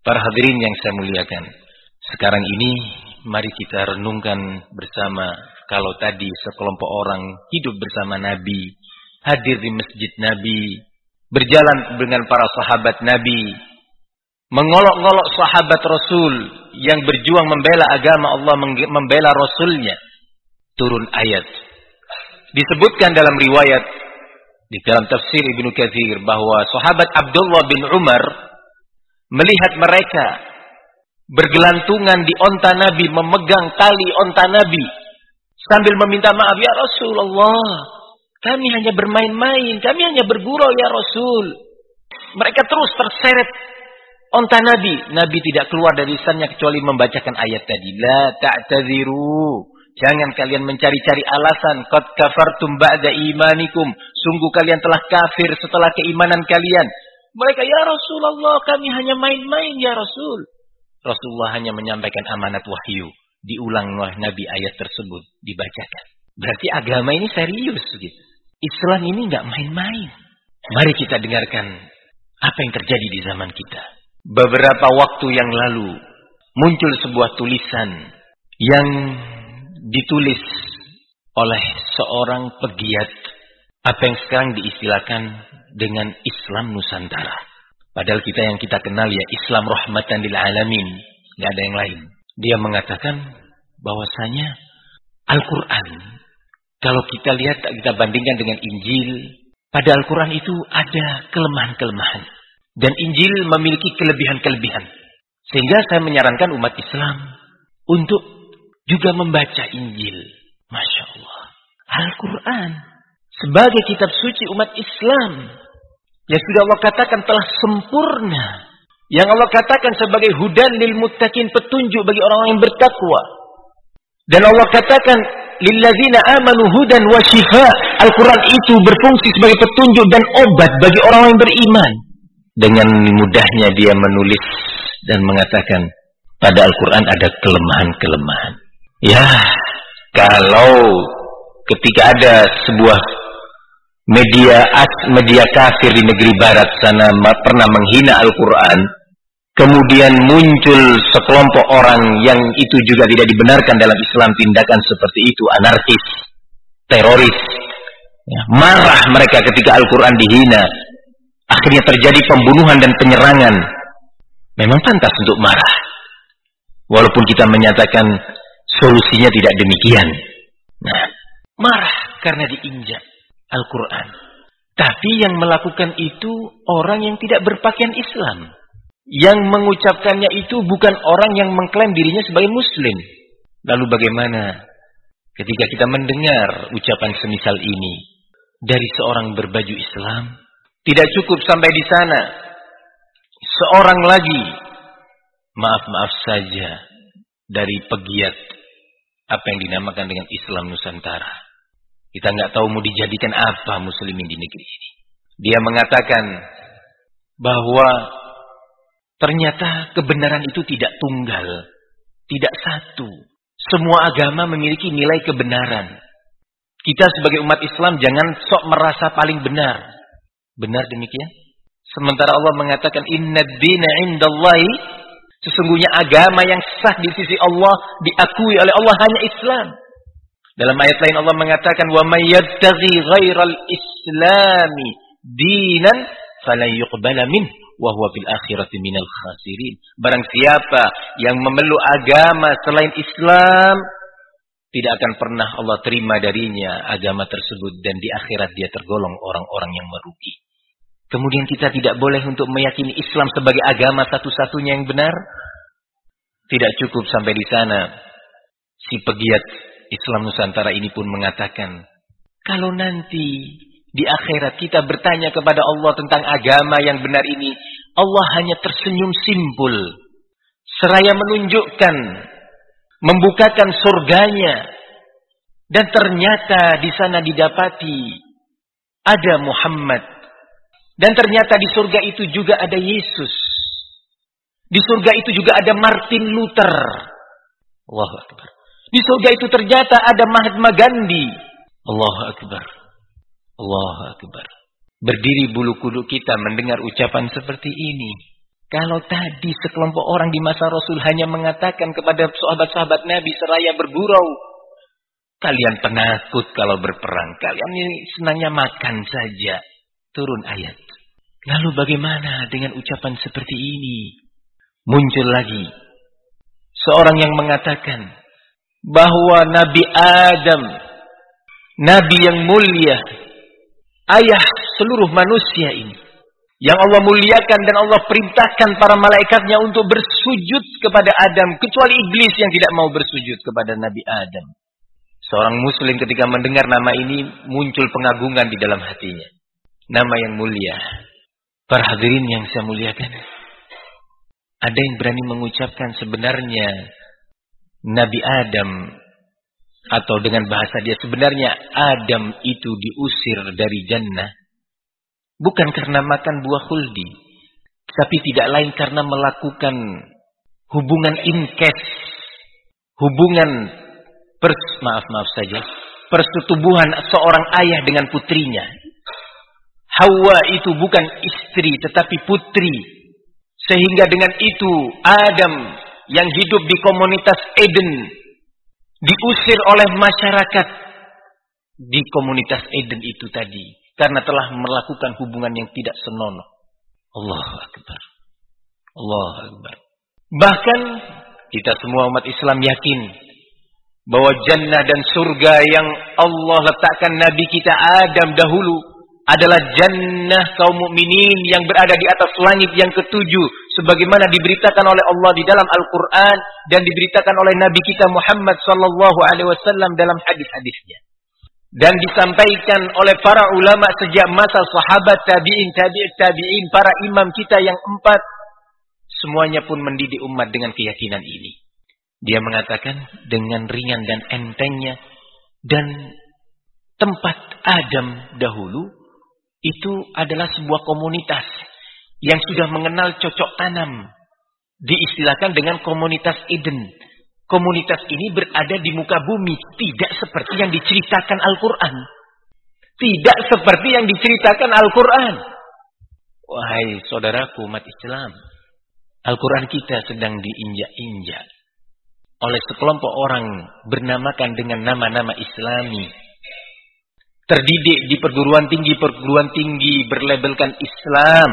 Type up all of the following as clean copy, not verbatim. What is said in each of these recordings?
Para hadirin yang saya muliakan, sekarang ini mari kita renungkan bersama. Kalau tadi sekelompok orang hidup bersama Nabi, hadir di masjid Nabi, berjalan dengan para sahabat Nabi, mengolok-ngolok sahabat Rasul yang berjuang membela agama Allah, membela Rasulnya. Turun ayat. Disebutkan dalam riwayat, di dalam tafsir Ibnu Katsir, bahwa sahabat Abdullah bin Umar melihat mereka bergelantungan di onta Nabi, memegang tali onta Nabi, sambil meminta maaf, ya Rasulullah, kami hanya bermain-main, kami hanya bergurau ya Rasul. Mereka terus terseret onta Nabi. Nabi tidak keluar dari lisannya kecuali membacakan ayat tadi. La ta'tadziru. Jangan kalian mencari-cari alasan. Qad kafartum ba'da imanikum. Sungguh kalian telah kafir setelah keimanan kalian. Mereka, ya Rasulullah, kami hanya main-main ya Rasul. Rasulullah hanya menyampaikan amanat wahyu. Diulang oleh Nabi ayat tersebut, dibacakan. Berarti agama ini serius gitu. Islam ini nggak main-main. Mari kita dengarkan apa yang terjadi di zaman kita. Beberapa waktu yang lalu muncul sebuah tulisan yang ditulis oleh seorang pegiat apa yang sekarang diistilahkan dengan Islam Nusantara. Padahal yang kita kenal ya Islam rahmatan lil alamin, nggak ada yang lain. Dia mengatakan bahwasanya Al-Quran, kalau kita lihat, kita bandingkan dengan Injil, pada Al-Quran itu ada kelemahan-kelemahan. Dan Injil memiliki kelebihan-kelebihan. Sehingga saya menyarankan umat Islam untuk juga membaca Injil. Masya Allah. Al-Quran sebagai kitab suci umat Islam yang sudah Allah katakan telah sempurna. Yang Allah katakan sebagai hudan lil muttaqin, petunjuk bagi orang-orang yang bertakwa. Dan Allah katakan lilladzina amanu hudan wa shifa. Al-Quran itu berfungsi sebagai petunjuk dan obat bagi orang yang beriman. Dengan mudahnya dia menulis dan mengatakan pada Al-Quran ada kelemahan-kelemahan. Ya, kalau ketika ada sebuah media kafir di negeri barat sana pernah menghina Al-Quran, kemudian muncul sekelompok orang yang itu juga tidak dibenarkan dalam Islam, tindakan seperti itu, anarkis, teroris. Ya, marah mereka ketika Al-Quran dihina. Akhirnya terjadi pembunuhan dan penyerangan. Memang pantas untuk marah. Walaupun kita menyatakan solusinya tidak demikian. Nah, marah karena diinjak Al-Quran. Tapi yang melakukan itu orang yang tidak berpakaian Islam. Yang mengucapkannya itu bukan orang yang mengklaim dirinya sebagai Muslim. Lalu bagaimana ketika kita mendengar ucapan semisal ini dari seorang berbaju Islam? Tidak cukup sampai di sana. Seorang lagi, maaf saja, dari pegiat apa yang dinamakan dengan Islam Nusantara. Kita nggak tahu mau dijadikan apa muslimin di negeri ini. Dia mengatakan bahwa ternyata kebenaran itu tidak tunggal, tidak satu. Semua agama memiliki nilai kebenaran. Kita sebagai umat Islam jangan sok merasa paling benar. Benar demikian? Sementara Allah mengatakan innad dina indallahi, sesungguhnya agama yang sah di sisi Allah, diakui oleh Allah hanya Islam. Dalam ayat lain Allah mengatakan wa may yabtaghi ghairal islami dinan falan yuqbala min wa huwa fil akhirati minal khasirin. Barang siapa yang memeluk agama selain Islam, tidak akan pernah Allah terima darinya agama tersebut, dan di akhirat dia tergolong orang-orang yang merugi. Kemudian kita tidak boleh untuk meyakini Islam sebagai agama satu-satunya yang benar. Tidak cukup sampai di sana. Si pegiat Islam Nusantara ini pun mengatakan, kalau nanti di akhirat kita bertanya kepada Allah tentang agama yang benar ini, Allah hanya tersenyum simpul, seraya menunjukkan, membukakan surganya, dan ternyata di sana didapati ada Muhammad. Dan ternyata di surga itu juga ada Yesus. Di surga itu juga ada Martin Luther. Allahu Akbar. Di surga itu ternyata ada Mahatma Gandhi. Allahu Akbar. Allahu Akbar. Berdiri bulu kuduk kita mendengar ucapan seperti ini. Kalau tadi sekelompok orang di masa Rasul hanya mengatakan kepada sahabat-sahabat Nabi seraya bergurau, kalian penakut kalau berperang, kalian ini senangnya makan saja. Turun ayat. Lalu bagaimana dengan ucapan seperti ini? Muncul lagi seorang yang mengatakan bahwa Nabi Adam, Nabi yang mulia, ayah seluruh manusia ini, yang Allah muliakan dan Allah perintahkan para malaikatnya untuk bersujud kepada Adam, kecuali iblis yang tidak mau bersujud kepada Nabi Adam. Seorang muslim ketika mendengar nama ini muncul pengagungan di dalam hatinya. Nama yang mulia. Para hadirin yang saya muliakan, ada yang berani mengucapkan sebenarnya Nabi Adam, atau dengan bahasa dia sebenarnya Adam itu diusir dari jannah bukan karena makan buah khuldi, tapi tidak lain karena melakukan hubungan incest, hubungan persetubuhan seorang ayah dengan putrinya. Hawa itu bukan istri tetapi putri. Sehingga dengan itu Adam yang hidup di komunitas Eden diusir oleh masyarakat di komunitas Eden itu tadi karena telah melakukan hubungan yang tidak senonoh. Allahu Akbar. Allahu Akbar. Bahkan kita semua umat Islam yakin bahwa jannah dan surga yang Allah letakkan Nabi kita Adam dahulu adalah jannah kaum mukminin yang berada di atas langit yang ketujuh, sebagaimana diberitakan oleh Allah di dalam Al-Quran dan diberitakan oleh Nabi kita Muhammad sallallahu alaihi wasallam dalam hadis-hadisnya, dan disampaikan oleh para ulama sejak masa sahabat, tabi'in, tabi'in, para imam kita yang 4, semuanya pun mendidik umat dengan keyakinan ini. Dia mengatakan dengan ringan dan entengnya, dan tempat Adam dahulu itu adalah sebuah komunitas yang sudah mengenal cocok tanam. Diistilahkan dengan komunitas Eden. Komunitas ini berada di muka bumi. Tidak seperti yang diceritakan Al-Quran. Tidak seperti yang diceritakan Al-Quran. Wahai saudaraku umat Islam, Al-Quran kita sedang diinjak-injak oleh sekelompok orang bernamakan dengan nama-nama Islami. Terdidik di perguruan tinggi berlabelkan Islam.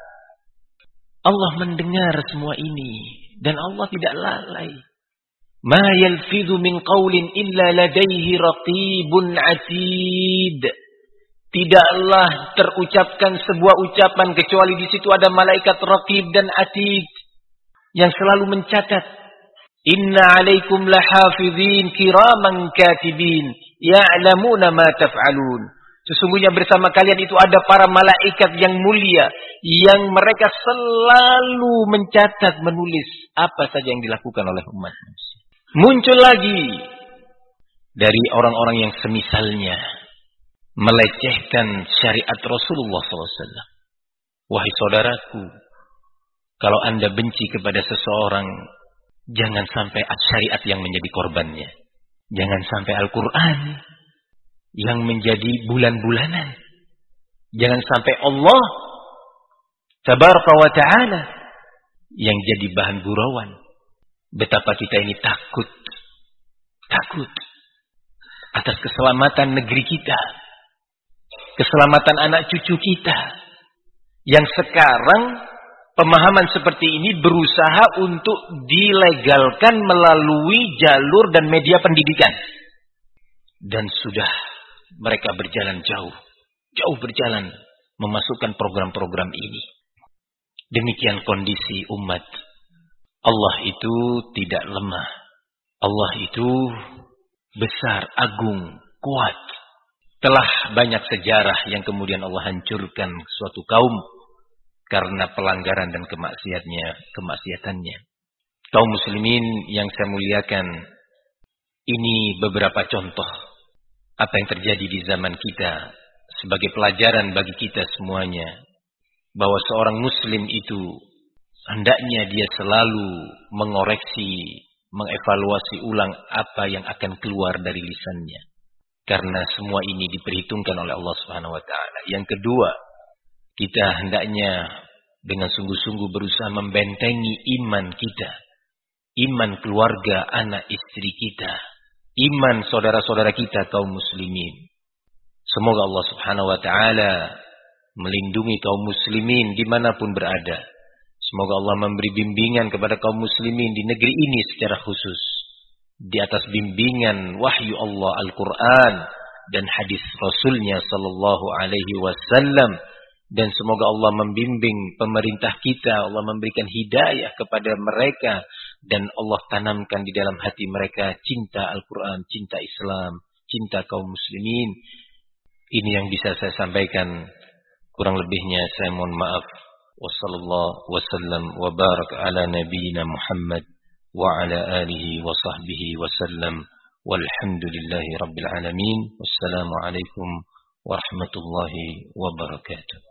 Allah mendengar semua ini dan Allah tidak lalai. Ma yalfidhu min qaulin illa ladaihi raqibun atid. Tidaklah terucapkan sebuah ucapan kecuali di situ ada malaikat raqib dan atid yang selalu mencatat. Inna alaikum lahafidhin kiraman katibin ya'lamuna ma taf'alun. Sesungguhnya bersama kalian itu ada para malaikat yang mulia yang mereka selalu mencatat, menulis apa saja yang dilakukan oleh umat manusia. Muncul lagi dari orang-orang yang semisalnya melecehkan syariat Rasulullah SAW. Wahai saudaraku, kalau Anda benci kepada seseorang, jangan sampai syariat yang menjadi korbannya. Jangan sampai Al-Quran yang menjadi bulan-bulanan. Jangan sampai Allah Tabaraka wa Ta'ala yang jadi bahan gurauan. Betapa kita ini takut atas keselamatan negeri kita, keselamatan anak cucu kita, yang sekarang pemahaman seperti ini berusaha untuk dilegalkan melalui jalur dan media pendidikan. Dan sudah mereka berjalan jauh berjalan memasukkan program-program ini. Demikian kondisi umat. Allah itu tidak lemah. Allah itu besar, agung, kuat. Telah banyak sejarah yang kemudian Allah hancurkan suatu kaum karena pelanggaran dan kemaksiatannya. Kaum muslimin yang saya muliakan, ini beberapa contoh apa yang terjadi di zaman kita sebagai pelajaran bagi kita semuanya, bahwa seorang muslim itu hendaknya dia selalu mengoreksi, mengevaluasi ulang apa yang akan keluar dari lisannya, karena semua ini diperhitungkan oleh Allah Subhanahu wa taala. Yang kedua, kita hendaknya dengan sungguh-sungguh berusaha membentengi iman kita, iman keluarga, anak istri kita, iman saudara-saudara kita kaum muslimin. Semoga Allah Subhanahu wa taala melindungi kaum muslimin dimanapun berada. Semoga Allah memberi bimbingan kepada kaum muslimin di negeri ini secara khusus, di atas bimbingan wahyu Allah Al-Quran dan hadis Rasulnya Sallallahu Alaihi Wasallam. Dan semoga Allah membimbing pemerintah kita, Allah memberikan hidayah kepada mereka, dan Allah tanamkan di dalam hati mereka cinta Al-Quran, cinta Islam, cinta kaum muslimin. Ini yang bisa saya sampaikan. Kurang lebihnya saya mohon maaf. Wassallallahu wasallam wa barak ala nabiyyina Muhammad wa ala alihi wa sahbihi wasallam. Walhamdulillahi rabbil alamin. Wassalamu alaikum warahmatullahi wabarakatuh.